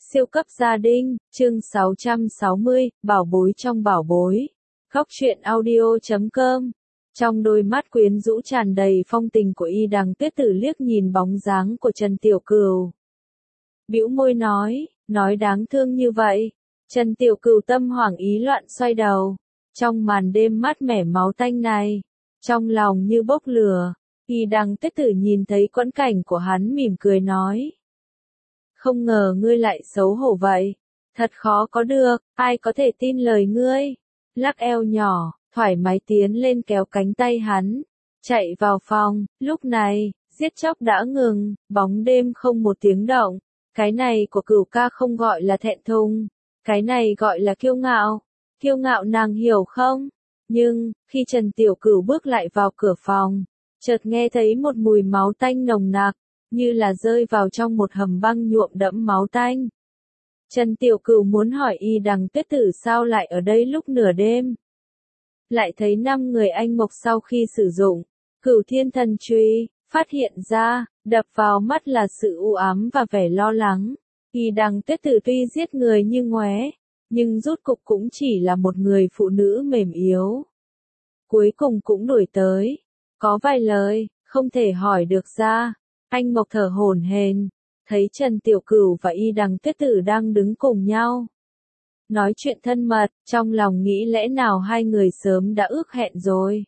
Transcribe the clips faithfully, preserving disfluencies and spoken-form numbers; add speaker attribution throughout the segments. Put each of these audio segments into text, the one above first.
Speaker 1: Siêu cấp gia đình, chương sáu trăm sáu mươi, bảo bối trong bảo bối. Góc truyện audio chấm com. Trong đôi mắt quyến rũ tràn đầy phong tình của Y Đằng Tuyết Tử liếc nhìn bóng dáng của Trần Tiểu Cửu. Bĩu môi nói, nói đáng thương như vậy. Trần Tiểu Cửu tâm hoảng ý loạn xoay đầu. Trong màn đêm mát mẻ máu tanh này, trong lòng như bốc lửa, Y Đằng Tuyết Tử nhìn thấy quẫn cảnh của hắn mỉm cười nói. Không ngờ ngươi lại xấu hổ vậy. Thật khó có được, ai có thể tin lời ngươi. Lắc eo nhỏ, thoải mái tiến lên kéo cánh tay hắn. Chạy vào phòng, lúc này, giết chóc đã ngừng, bóng đêm không một tiếng động. Cái này của Cửu ca không gọi là thẹn thùng. Cái này gọi là kiêu ngạo. Kiêu ngạo nàng hiểu không? Nhưng, khi Trần Tiểu Cửu bước lại vào cửa phòng, chợt nghe thấy một mùi máu tanh nồng nặc, như là rơi vào trong một hầm băng nhuộm đẫm máu tanh. Trần Tiểu Cửu muốn hỏi Y Đằng Tuyết Tử sao lại ở đây lúc nửa đêm. Lại thấy năm người anh Mộc sau khi sử dụng Cửu Thiên Thần Chùy, phát hiện ra, đập vào mắt là sự u ám và vẻ lo lắng. Y Đằng Tuyết Tử tuy giết người như ngoé, nhưng rốt cục cũng chỉ là một người phụ nữ mềm yếu. Cuối cùng cũng đuổi tới, có vài lời, không thể hỏi được ra. Anh Mộc thở hổn hển, thấy Trần Tiểu Cửu và Y Đằng Tuyết Tử đang đứng cùng nhau. Nói chuyện thân mật, trong lòng nghĩ lẽ nào hai người sớm đã ước hẹn rồi.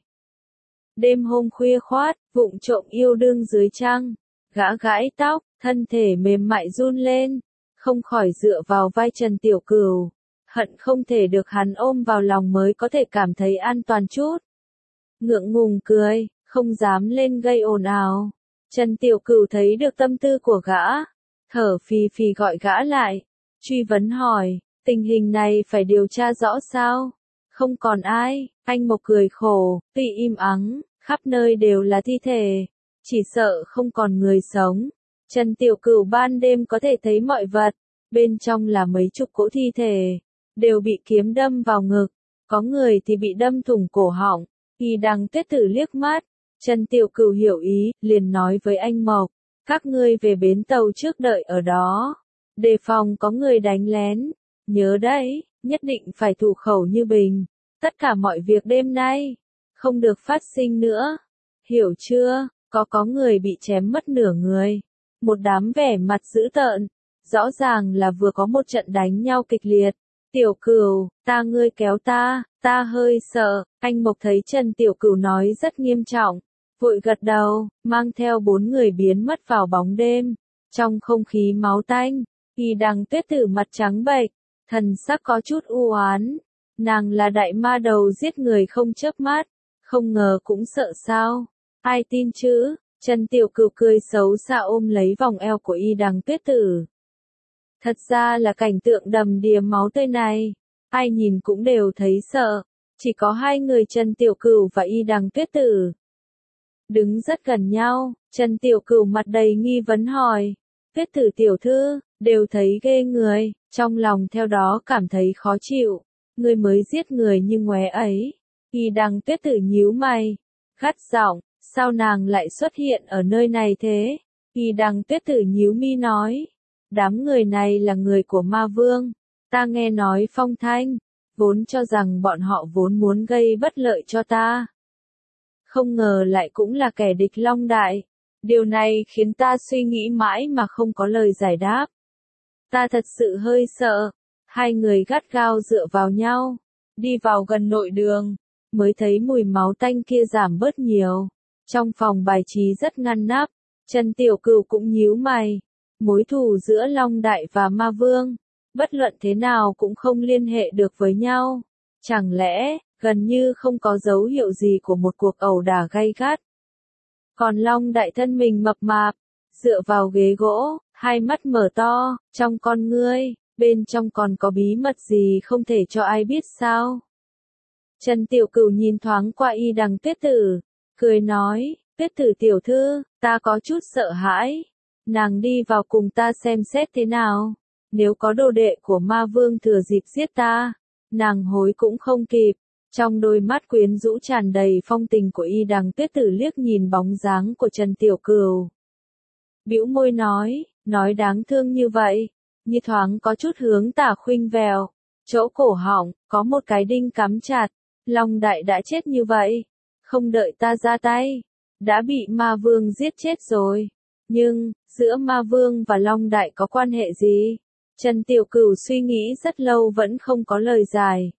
Speaker 1: Đêm hôm khuya khoát, vụng trộm yêu đương dưới trăng, gã gãi tóc, thân thể mềm mại run lên, không khỏi dựa vào vai Trần Tiểu Cửu, hận không thể được hắn ôm vào lòng mới có thể cảm thấy an toàn chút. Ngượng ngùng cười, không dám lên gây ồn ào. Trần Tiểu Cửu thấy được tâm tư của gã, thở phì phì gọi gã lại, truy vấn hỏi, tình hình này phải điều tra rõ sao? Không còn ai, anh Mộc cười khổ, tuy im ắng, khắp nơi đều là thi thể, chỉ sợ không còn người sống. Trần Tiểu Cửu ban đêm có thể thấy mọi vật, bên trong là mấy chục cỗ thi thể, đều bị kiếm đâm vào ngực, có người thì bị đâm thủng cổ họng. Y Đằng Tuyết Tử liếc mắt. Trần Tiểu Cửu hiểu ý, liền nói với anh Mộc, các ngươi về bến tàu trước đợi ở đó, đề phòng có người đánh lén, nhớ đấy, nhất định phải thủ khẩu như bình, tất cả mọi việc đêm nay, không được phát sinh nữa, hiểu chưa, có có người bị chém mất nửa người, một đám vẻ mặt dữ tợn, rõ ràng là vừa có một trận đánh nhau kịch liệt. Tiểu Cửu, ta ngươi kéo ta, ta hơi sợ, anh Mộc thấy Trần Tiểu Cửu nói rất nghiêm trọng. Vội gật đầu, mang theo bốn người biến mất vào bóng đêm. Trong không khí máu tanh, Y Đằng Tuyết Tử mặt trắng bệch, thần sắc có chút u oán. Nàng là đại ma đầu giết người không chớp mắt, không ngờ cũng sợ sao? Ai tin chứ? Trần Tiểu Cửu cười xấu xa ôm lấy vòng eo của Y Đằng Tuyết Tử. Thật ra là cảnh tượng đầm đìa máu tươi này, ai nhìn cũng đều thấy sợ. Chỉ có hai người Trần Tiểu Cửu và Y Đằng Tuyết Tử đứng rất gần nhau, Trần Tiểu Cửu mặt đầy nghi vấn hỏi, Tuyết Tử tiểu thư, đều thấy ghê người, trong lòng theo đó cảm thấy khó chịu, người mới giết người như ngoé ấy. Y Đằng Tuyết Tử nhíu mày, gắt giọng, sao nàng lại xuất hiện ở nơi này thế? Y Đằng Tuyết Tử nhíu mi nói, đám người này là người của Ma Vương, ta nghe nói phong thanh, vốn cho rằng bọn họ vốn muốn gây bất lợi cho ta. Không ngờ lại cũng là kẻ địch long đại. Điều này khiến ta suy nghĩ mãi mà không có lời giải đáp. Ta thật sự hơi sợ. Hai người gắt gao dựa vào nhau, đi vào gần nội đường, mới thấy mùi máu tanh kia giảm bớt nhiều. Trong phòng bài trí rất ngăn nắp, Trần Tiểu Cửu cũng nhíu mày. Mối thù giữa Long Đại và Ma Vương, bất luận thế nào cũng không liên hệ được với nhau. Chẳng lẽ, gần như không có dấu hiệu gì của một cuộc ẩu đả gay gắt. Còn Long Đại thân mình mập mạp, dựa vào ghế gỗ, hai mắt mở to, trong con ngươi, bên trong còn có bí mật gì không thể cho ai biết sao? Trần Tiểu Cửu nhìn thoáng qua Y Đằng Tuyết Tử, cười nói, Tuyết Tử tiểu thư, ta có chút sợ hãi. Nàng đi vào cùng ta xem xét thế nào. Nếu có đồ đệ của Ma Vương thừa dịp giết ta, nàng hối cũng không kịp. Trong đôi mắt quyến rũ tràn đầy phong tình của Y Đằng Tuyết Tử liếc nhìn bóng dáng của Trần Tiểu Cửu. Bĩu môi nói, nói đáng thương như vậy. như thoáng có chút hướng tả khuynh vèo. Chỗ cổ họng, có một cái đinh cắm chặt. Long Đại đã chết như vậy. Không đợi ta ra tay. Đã bị ma vương giết chết rồi. Nhưng, giữa ma vương và Long Đại có quan hệ gì? Trần Tiểu Cửu suy nghĩ rất lâu vẫn không có lời giải.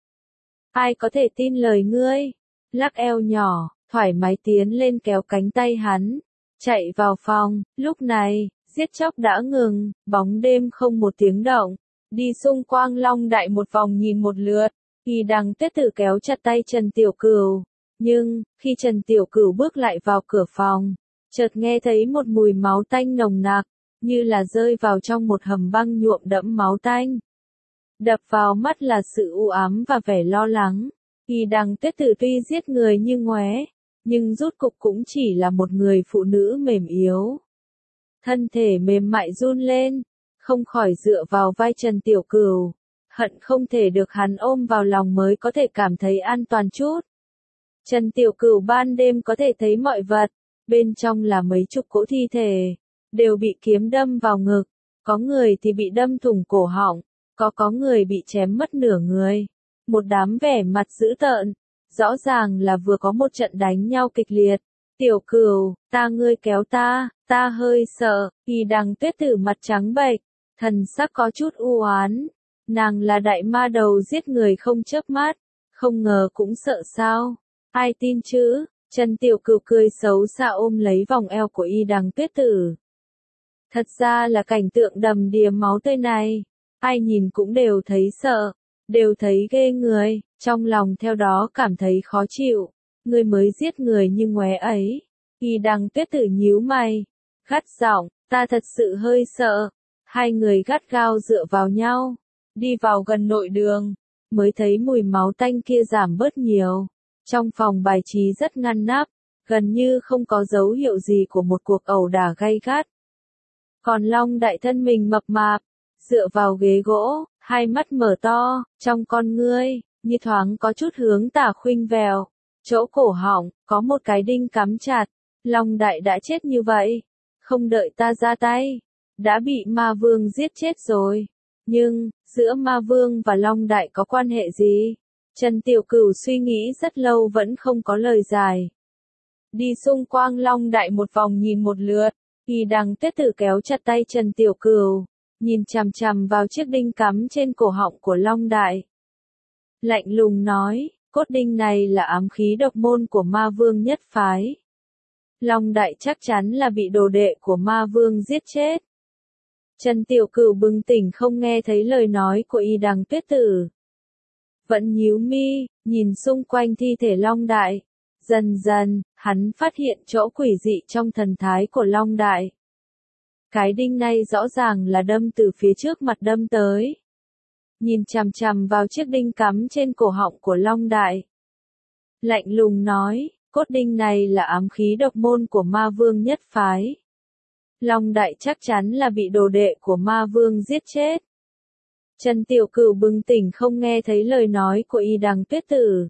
Speaker 1: Ai có thể tin lời ngươi? Lắc eo nhỏ, thoải mái tiến lên kéo cánh tay hắn. Chạy vào phòng, lúc này, giết chóc đã ngừng, bóng đêm không một tiếng động. Đi xung quanh Long Đại một vòng nhìn một lượt, Y Đằng Tuyết Tử kéo chặt tay Trần Tiểu Cửu. Nhưng, khi Trần Tiểu Cửu bước lại vào cửa phòng, chợt nghe thấy một mùi máu tanh nồng nặc, như là rơi vào trong một hầm băng nhuộm đẫm máu tanh. Đập vào mắt là sự u ám và vẻ lo lắng. Y Đằng Tuyết Tử tuy giết người như ngoé, nhưng rốt cục cũng chỉ là một người phụ nữ mềm yếu. Thân thể mềm mại run lên, không khỏi dựa vào vai Trần Tiểu Cửu, hận không thể được hắn ôm vào lòng mới có thể cảm thấy an toàn chút. Trần Tiểu Cửu ban đêm có thể thấy mọi vật, bên trong là mấy chục cỗ thi thể, đều bị kiếm đâm vào ngực, có người thì bị đâm thủng cổ họng, có có người bị chém mất nửa người. Một đám vẻ mặt dữ tợn, rõ ràng là vừa có một trận đánh nhau kịch liệt. Tiểu Cửu, ta ngươi kéo ta, ta hơi sợ. Y Đằng Tuyết Tử mặt trắng bệch, thần sắc có chút u oán. Nàng là đại ma đầu giết người không chớp mắt, không ngờ cũng sợ sao? Ai tin chứ? Trần Tiểu Cửu cười xấu xa ôm lấy vòng eo của Y Đằng Tuyết Tử. Thật ra là cảnh tượng đầm đìa máu tươi này, ai nhìn cũng đều thấy sợ, đều thấy ghê người, trong lòng theo đó cảm thấy khó chịu. Ngươi mới giết người như ngoé ấy. Y Đằng Tuyết Tử nhíu mày, gắt giọng, ta thật sự hơi sợ. Hai người gắt gao dựa vào nhau, đi vào gần nội đường, mới thấy mùi máu tanh kia giảm bớt nhiều. Trong phòng bài trí rất ngăn nắp, gần như không có dấu hiệu gì của một cuộc ẩu đả gay gắt. Còn Long Đại thân mình mập mạp, dựa vào ghế gỗ, hai mắt mở to, trong con ngươi, như thoáng có chút hướng tả khuynh vèo. Chỗ cổ họng, có một cái đinh cắm chặt. Long Đại đã chết như vậy. Không đợi ta ra tay. Đã bị ma vương giết chết rồi. Nhưng, giữa ma vương và Long Đại có quan hệ gì? Trần Tiểu Cửu suy nghĩ rất lâu vẫn không có lời giải. Đi xung quanh Long Đại một vòng nhìn một lượt. Y Đằng Tuyết Tử kéo chặt tay Trần Tiểu Cửu, nhìn chằm chằm vào chiếc đinh cắm trên cổ họng của Long Đại. Lạnh lùng nói, cốt đinh này là ám khí độc môn của ma vương nhất phái. Long Đại chắc chắn là bị đồ đệ của ma vương giết chết. Trần Tiểu Cửu bừng tỉnh không nghe thấy lời nói của Y Đằng Tuyết Tử. Vẫn nhíu mi, nhìn xung quanh thi thể Long Đại. Dần dần, hắn phát hiện chỗ quỷ dị trong thần thái của Long Đại. Cái đinh này rõ ràng là đâm từ phía trước mặt đâm tới. Nhìn chằm chằm vào chiếc đinh cắm trên cổ họng của Long Đại. Lạnh lùng nói, cốt đinh này là ám khí độc môn của ma vương nhất phái. Long Đại chắc chắn là bị đồ đệ của ma vương giết chết. Trần Tiểu Cửu bừng tỉnh không nghe thấy lời nói của Y Đằng Tuyết Tử.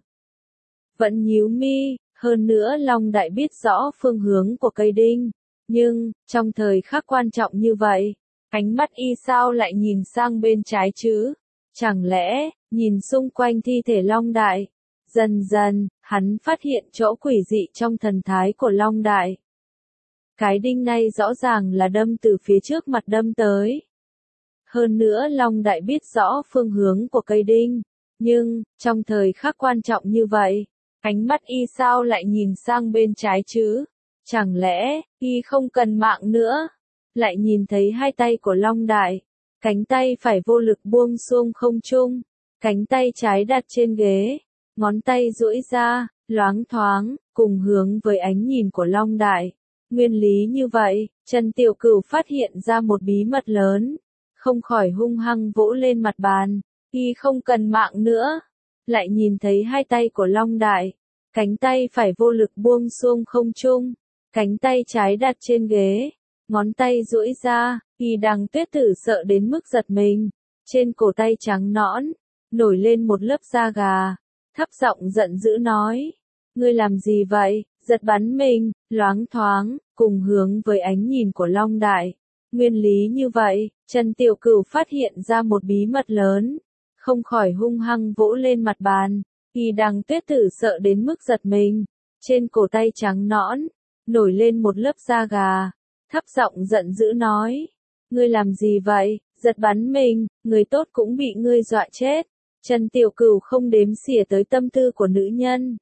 Speaker 1: Vẫn nhíu mi, hơn nữa Long Đại biết rõ phương hướng của cây đinh. Nhưng, trong thời khắc quan trọng như vậy, ánh mắt y sao lại nhìn sang bên trái chứ? Chẳng lẽ, nhìn xung quanh thi thể Long Đại, dần dần, hắn phát hiện chỗ quỷ dị trong thần thái của Long Đại. Cái đinh này rõ ràng là đâm từ phía trước mặt đâm tới. Hơn nữa Long Đại biết rõ phương hướng của cây đinh. Nhưng, trong thời khắc quan trọng như vậy, ánh mắt y sao lại nhìn sang bên trái chứ? Chẳng lẽ, y không cần mạng nữa? Lại nhìn thấy hai tay của Long Đại. Cánh tay phải vô lực buông xuông không trung. Cánh tay trái đặt trên ghế. Ngón tay duỗi ra, loáng thoáng, cùng hướng với ánh nhìn của Long Đại. Nguyên lý như vậy, Trần Tiểu Cửu phát hiện ra một bí mật lớn. Không khỏi hung hăng vỗ lên mặt bàn. Y không cần mạng nữa. Lại nhìn thấy hai tay của Long Đại. Cánh tay phải vô lực buông xuông không trung. Cánh tay trái đặt trên ghế. Ngón tay duỗi ra. Y Đằng Tuyết Tử sợ đến mức giật mình. Trên cổ tay trắng nõn, nổi lên một lớp da gà. Thấp giọng giận dữ nói. Ngươi làm gì vậy? Giật bắn mình, loáng thoáng, cùng hướng với ánh nhìn của Long Đại. Nguyên lý như vậy, Trần Tiểu Cửu phát hiện ra một bí mật lớn, không khỏi hung hăng vỗ lên mặt bàn. Y Đằng Tuyết Tử sợ đến mức giật mình, trên cổ tay trắng nõn, nổi lên một lớp da gà, thấp giọng giận dữ nói, ngươi làm gì vậy, giật bắn mình, người tốt cũng bị ngươi dọa chết. Trần Tiểu Cửu không đếm xỉa tới tâm tư của nữ nhân.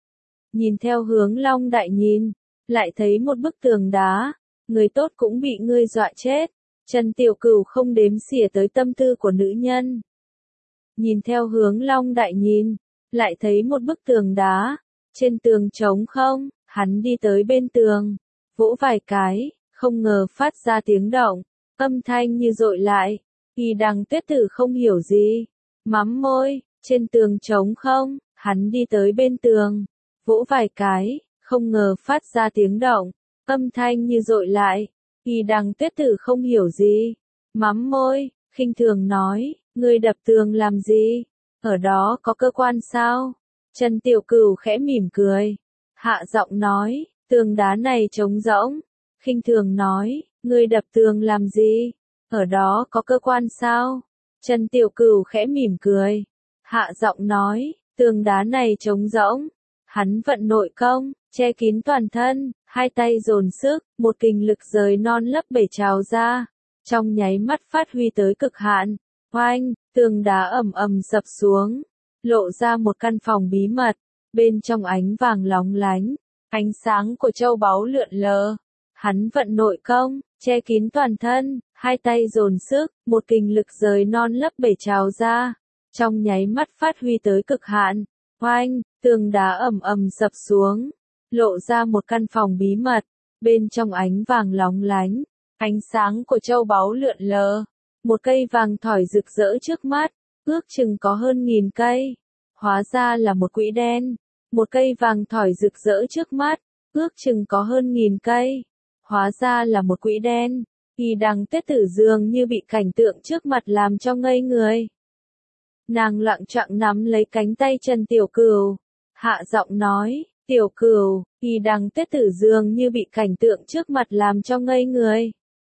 Speaker 1: Nhìn theo hướng Long Đại nhìn, lại thấy một bức tường đá, người tốt cũng bị ngươi dọa chết. Trần Tiểu Cửu không đếm xỉa tới tâm tư của nữ nhân. Nhìn theo hướng Long Đại nhìn, lại thấy một bức tường đá, trên tường trống không, hắn đi tới bên tường, vỗ vài cái, không ngờ phát ra tiếng động, âm thanh như dội lại. Y Đằng Tuyết Tử không hiểu gì, mắm môi, trên tường trống không, hắn đi tới bên tường, vỗ vài cái, không ngờ phát ra tiếng động, âm thanh như dội lại. Y Đằng Tuyết Tử không hiểu gì, mắm môi, khinh thường nói, ngươi đập tường làm gì? Ở đó có cơ quan sao? Trần Tiểu Cửu khẽ mỉm cười, hạ giọng nói, tường đá này trống rỗng. Khinh thường nói, ngươi đập tường làm gì? Ở đó có cơ quan sao? Trần Tiểu Cửu khẽ mỉm cười, hạ giọng nói, tường đá này trống rỗng. Hắn vận nội công, che kín toàn thân, hai tay dồn sức, một kình lực rời non lấp bể trào ra, trong nháy mắt phát huy tới cực hạn. Oanh, tường đá ầm ầm sập xuống, lộ ra một căn phòng bí mật, bên trong ánh vàng lóng lánh, ánh sáng của châu báu lượn lờ. Hắn vận nội công, che kín toàn thân, hai tay dồn sức, một kình lực rời non lấp bể trào ra, trong nháy mắt phát huy tới cực hạn. Oanh, tường đá ầm ầm sập xuống, lộ ra một căn phòng bí mật, bên trong ánh vàng lóng lánh, ánh sáng của châu báu lượn lờ. Một cây vàng thỏi rực rỡ trước mắt, ước chừng có hơn nghìn cây. Hóa ra là một quỹ đen. Một cây vàng thỏi rực rỡ trước mắt, ước chừng có hơn nghìn cây. Hóa ra là một quỹ đen. Y Đằng Tuyết Tử dường như bị cảnh tượng trước mặt làm cho ngây người. Nàng lặng chặng nắm lấy cánh tay Trần Tiểu Cửu, hạ giọng nói, Tiểu Cửu. Y Đằng Tuyết Tử dường như bị cảnh tượng trước mặt làm cho ngây người.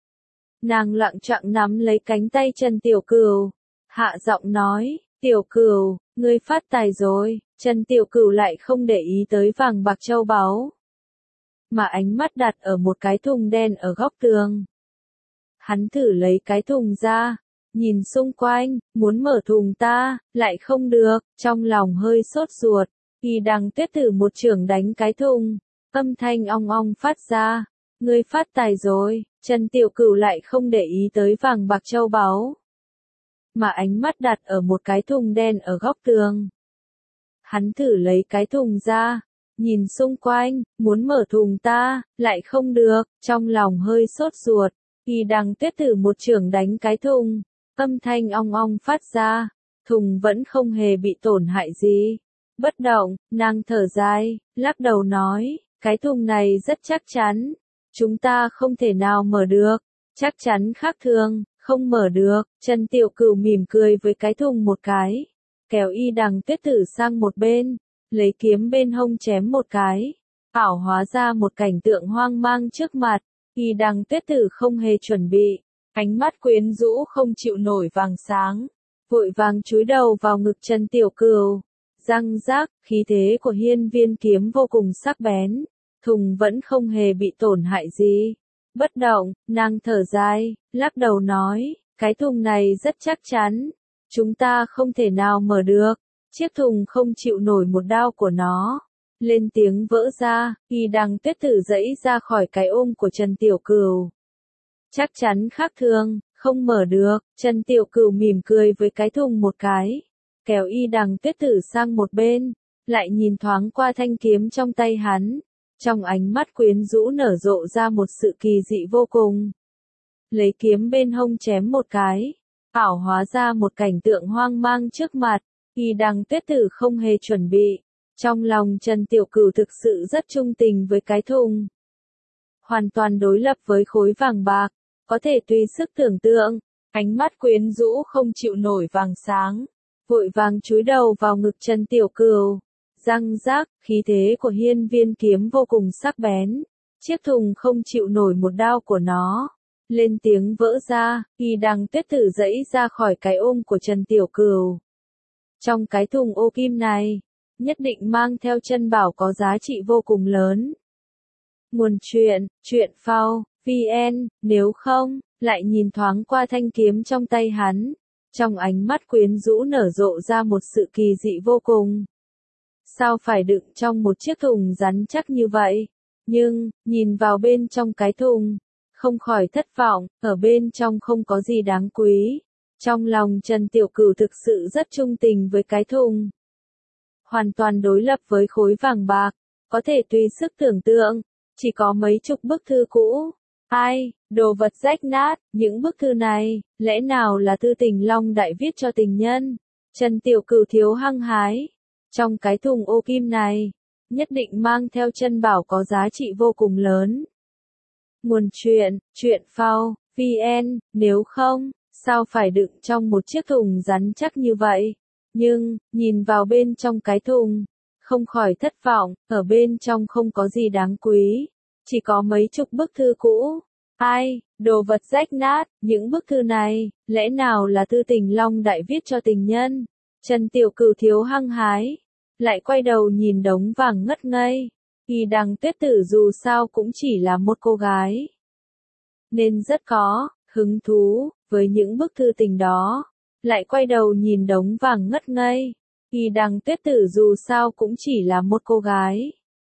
Speaker 1: Nàng lặng chặng nắm lấy cánh tay Trần Tiểu Cửu, hạ giọng nói, Tiểu Cửu, ngươi phát tài rồi. Trần Tiểu Cửu lại không để ý tới vàng bạc châu báu, mà ánh mắt đặt ở một cái thùng đen ở góc tường. Hắn thử lấy cái thùng ra, nhìn xung quanh, muốn mở thùng ta, lại không được, trong lòng hơi sốt ruột. Y Đằng Tuyết Tử một chưởng đánh cái thùng, âm thanh ong ong phát ra. Ngươi phát tài rồi. Trần Tiểu Cửu lại không để ý tới vàng bạc châu báu, mà ánh mắt đặt ở một cái thùng đen ở góc tường. Hắn thử lấy cái thùng ra, nhìn xung quanh, muốn mở thùng ta, lại không được, trong lòng hơi sốt ruột. Y Đằng Tuyết Tử một chưởng đánh cái thùng, âm thanh ong ong phát ra, thùng vẫn không hề bị tổn hại gì. Bất động, nàng thở dài, lắc đầu nói, cái thùng này rất chắc chắn. Chúng ta không thể nào mở được, chắc chắn khác thường, không mở được. Trần Tiểu Cửu mỉm cười với cái thùng một cái, kéo Y Đằng Tuyết Tử sang một bên, lấy kiếm bên hông chém một cái, ảo hóa ra một cảnh tượng hoang mang trước mặt. Y Đằng Tuyết Tử không hề chuẩn bị, ánh mắt quyến rũ không chịu nổi vàng sáng, vội vàng chúi đầu vào ngực Trần Tiểu Cửu. Răng rác, khí thế của hiên viên kiếm vô cùng sắc bén. Thùng vẫn không hề bị tổn hại gì. Bất động, nàng thở dài, lắc đầu nói, cái thùng này rất chắc chắn. Chúng ta không thể nào mở được. Chiếc thùng không chịu nổi một đao của nó. Lên tiếng vỡ ra, Y Đằng Tuyết Tử giãy ra khỏi cái ôm của Trần Tiểu Cửu. Chắc chắn khác thường, không mở được. Trần Tiểu Cửu mỉm cười với cái thùng một cái, kéo Y Đằng Tuyết Tử sang một bên, lại nhìn thoáng qua thanh kiếm trong tay hắn. Trong ánh mắt quyến rũ nở rộ ra một sự kỳ dị vô cùng. Lấy kiếm bên hông chém một cái, ảo hóa ra một cảnh tượng hoang mang trước mặt. Y Đằng Tuyết Tử không hề chuẩn bị. Trong lòng Trần Tiểu Cửu thực sự rất trung tình với cái thùng. Hoàn toàn đối lập với khối vàng bạc, có thể tùy sức tưởng tượng. Ánh mắt quyến rũ không chịu nổi vàng sáng, vội vàng chúi đầu vào ngực Trần Tiểu Cửu. Răng rác, khí thế của hiên viên kiếm vô cùng sắc bén. Chiếc thùng không chịu nổi một đao của nó. lên tiếng vỡ ra, Y Đằng Tuyết Tử giãy ra khỏi cái ôm của Trần Tiểu Cửu. Trong cái thùng ô kim này, nhất định mang theo chân bảo có giá trị vô cùng lớn. Nguồn truyện, truyện phao, vn, nếu không, lại nhìn thoáng qua thanh kiếm trong tay hắn. Trong ánh mắt quyến rũ nở rộ ra một sự kỳ dị vô cùng. Sao phải đựng trong một chiếc thùng rắn chắc như vậy? Nhưng, nhìn vào bên trong cái thùng, không khỏi thất vọng, ở bên trong không có gì đáng quý. Trong lòng Trần Tiểu Cửu thực sự rất trung tình với cái thùng. Hoàn toàn đối lập với khối vàng bạc, có thể tùy sức tưởng tượng, chỉ có mấy chục bức thư cũ. Ai, đồ vật rách nát, những bức thư này, lẽ nào là thư tình Long Đại viết cho tình nhân? Trần Tiểu Cửu thiếu hăng hái. Trong cái thùng ô kim này, nhất định mang theo chân bảo có giá trị vô cùng lớn. Nguồn truyện, truyện phao, vn, nếu không, sao phải đựng trong một chiếc thùng rắn chắc như vậy? Nhưng, nhìn vào bên trong cái thùng, không khỏi thất vọng, ở bên trong không có gì đáng quý, chỉ có mấy chục bức thư cũ. Ai, đồ vật rách nát, những bức thư này, lẽ nào là thư tình Long Đại viết cho tình nhân? Trần Tiểu Cửu thiếu hăng hái, lại quay đầu nhìn đống vàng ngất ngây. Y Đằng Tuyết Tử dù sao cũng chỉ là một cô gái, nên rất có hứng thú với những bức thư tình đó. Lại quay đầu nhìn đống vàng ngất ngây. Y Đằng Tuyết Tử dù sao cũng chỉ là một cô gái,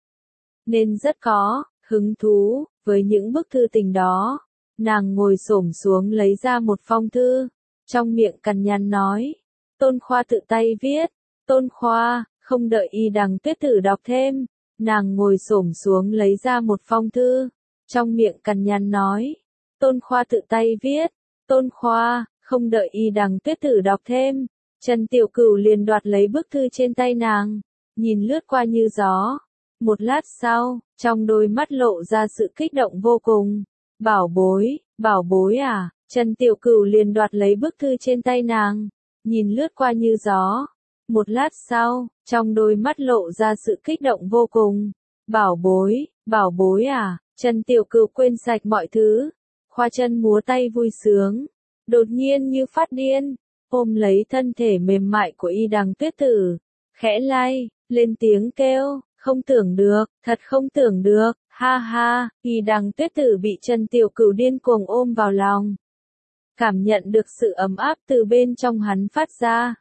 Speaker 1: nên rất có hứng thú với những bức thư tình đó. Nàng ngồi xổm xuống lấy ra một phong thư, trong miệng cằn nhằn nói: Tôn Khoa tự tay viết. Tôn Khoa, không đợi Y Đằng Tuyết Tử đọc thêm, nàng ngồi xổm xuống lấy ra một phong thư, trong miệng cằn nhằn nói: Tôn Khoa tự tay viết. Tôn Khoa, không đợi Y Đằng Tuyết Tử đọc thêm, Trần Tiểu Cửu liền đoạt lấy bức thư trên tay nàng, nhìn lướt qua như gió. Một lát sau, trong đôi mắt lộ ra sự kích động vô cùng. Bảo bối, bảo bối à? Trần Tiểu Cửu liền đoạt lấy bức thư trên tay nàng, nhìn lướt qua như gió. Một lát sau, trong đôi mắt lộ ra sự kích động vô cùng. Bảo bối, bảo bối à? Trần Tiểu Cửu quên sạch mọi thứ, khoa chân múa tay vui sướng, đột nhiên như phát điên, ôm lấy thân thể mềm mại của Y Đằng Tuyết Tử, khẽ lay, lên tiếng kêu, không tưởng được, thật không tưởng được, ha ha. Y Đằng Tuyết Tử bị Trần Tiểu Cửu điên cuồng ôm vào lòng, cảm nhận được sự ấm áp từ bên trong hắn phát ra.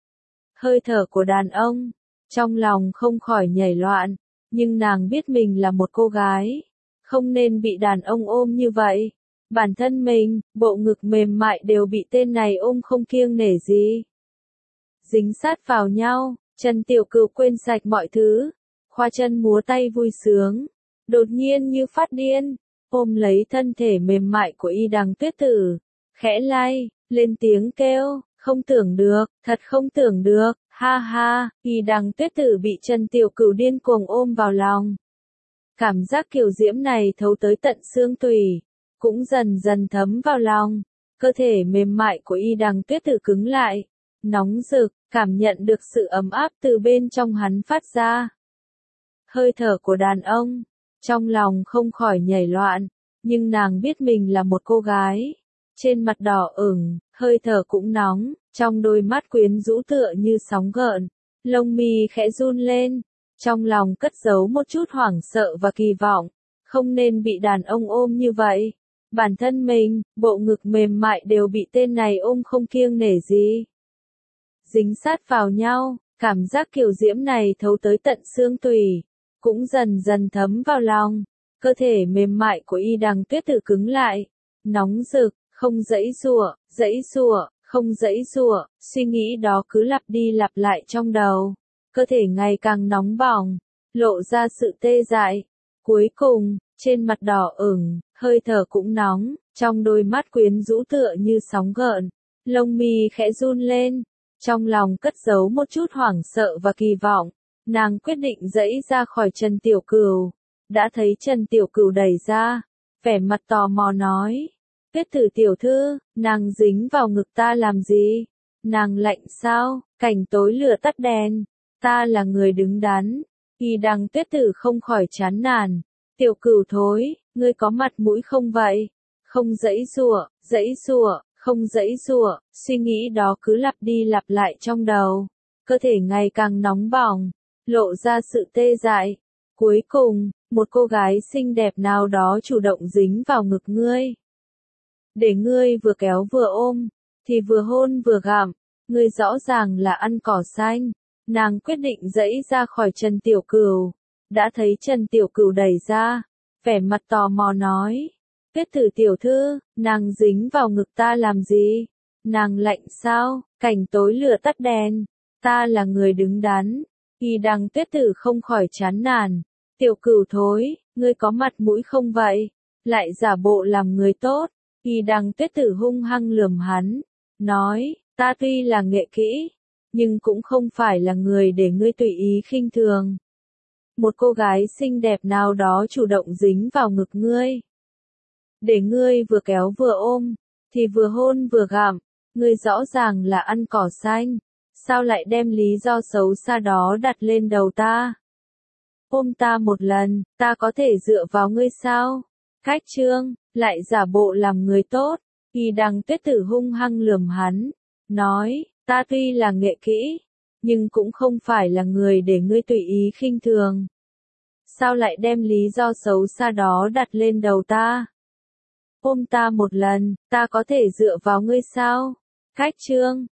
Speaker 1: Hơi thở của đàn ông, trong lòng không khỏi nhảy loạn, nhưng nàng biết mình là một cô gái, không nên bị đàn ông ôm như vậy. Bản thân mình, bộ ngực mềm mại đều bị tên này ôm không kiêng nể gì. Dính sát vào nhau, Trần Tiểu Cửu quên sạch mọi thứ, khoa chân múa tay vui sướng, đột nhiên như phát điên, ôm lấy thân thể mềm mại của Y Đằng Tuyết Tử, khẽ lay, lên tiếng kêu, không tưởng được, thật không tưởng được, ha ha. Y Đằng Tuyết Tử bị Trần Tiểu Cửu điên cuồng ôm vào lòng. Cảm giác kiều diễm này thấu tới tận xương tủy, cũng dần dần thấm vào lòng. Cơ thể mềm mại của Y Đằng Tuyết Tử cứng lại, nóng rực, cảm nhận được sự ấm áp từ bên trong hắn phát ra. Hơi thở của đàn ông, trong lòng không khỏi nhảy loạn, nhưng nàng biết mình là một cô gái. Trên mặt đỏ ửng, hơi thở cũng nóng, trong đôi mắt quyến rũ tựa như sóng gợn, lông mi khẽ run lên, trong lòng cất giấu một chút hoảng sợ và kỳ vọng, không nên bị đàn ông ôm như vậy. Bản thân mình, bộ ngực mềm mại đều bị tên này ôm không kiêng nể gì. Dính sát vào nhau, cảm giác kiều diễm này thấu tới tận xương tủy, cũng dần dần thấm vào lòng. Cơ thể mềm mại của Y Đằng Tuyết Tử cứng lại, nóng rực, không dãy giụa, dãy giụa, không dãy giụa, suy nghĩ đó cứ lặp đi lặp lại trong đầu. Cơ thể ngày càng nóng bỏng, lộ ra sự tê dại. Cuối cùng, trên mặt đỏ ửng, hơi thở cũng nóng, trong đôi mắt quyến rũ tựa như sóng gợn, lông mi khẽ run lên, trong lòng cất giấu một chút hoảng sợ và kỳ vọng. Nàng quyết định giãy ra khỏi Trần Tiểu Cửu, đã thấy Trần Tiểu Cửu đẩy ra, vẻ mặt tò mò nói: Tuyết Tử tiểu thư, nàng dính vào ngực ta làm gì? Nàng lạnh sao? Cảnh tối lửa tắt đèn, ta là người đứng đắn. Y Đằng Tuyết Tử không khỏi chán nản. Tiểu Cửu thối, ngươi có mặt mũi không vậy? không dãy giụa, dãy giụa, không dãy giụa, suy nghĩ đó cứ lặp đi lặp lại trong đầu. Cơ thể ngày càng nóng bỏng, lộ ra sự tê dại. Cuối cùng, một cô gái xinh đẹp nào đó chủ động dính vào ngực ngươi. Để ngươi vừa kéo vừa ôm, thì vừa hôn vừa gặm, ngươi rõ ràng là ăn cỏ xanh. Nàng quyết định giãy ra khỏi Trần Tiểu Cửu. Đã thấy Trần Tiểu Cửu đẩy ra, vẻ mặt tò mò nói. Tuyết Tử tiểu thư, nàng dính vào ngực ta làm gì? Nàng lạnh sao? Cảnh tối lửa tắt đèn. Ta là người đứng đắn. Y Đằng Tuyết Tử không khỏi chán nản. Tiểu Cửu thối, ngươi có mặt mũi không vậy? Lại giả bộ làm người tốt. Y Đằng Tuyết Tử hung hăng lườm hắn. Nói, ta tuy là nghệ kỹ, nhưng cũng không phải là người để ngươi tùy ý khinh thường. Một cô gái xinh đẹp nào đó chủ động dính vào ngực ngươi. Để ngươi vừa kéo vừa ôm, thì vừa hôn vừa gặm, ngươi rõ ràng là ăn cỏ xanh. Sao lại đem lý do xấu xa đó đặt lên đầu ta? Ôm ta một lần, ta có thể dựa vào ngươi sao? Cách trương, lại giả bộ làm người tốt. Y Đằng Tuyết Tử hung hăng lườm hắn. Nói, ta tuy là nghệ kỹ, nhưng cũng không phải là người để ngươi tùy ý khinh thường. Sao lại đem lý do xấu xa đó đặt lên đầu ta? Ôm ta một lần, ta có thể dựa vào ngươi sao? Cách trương,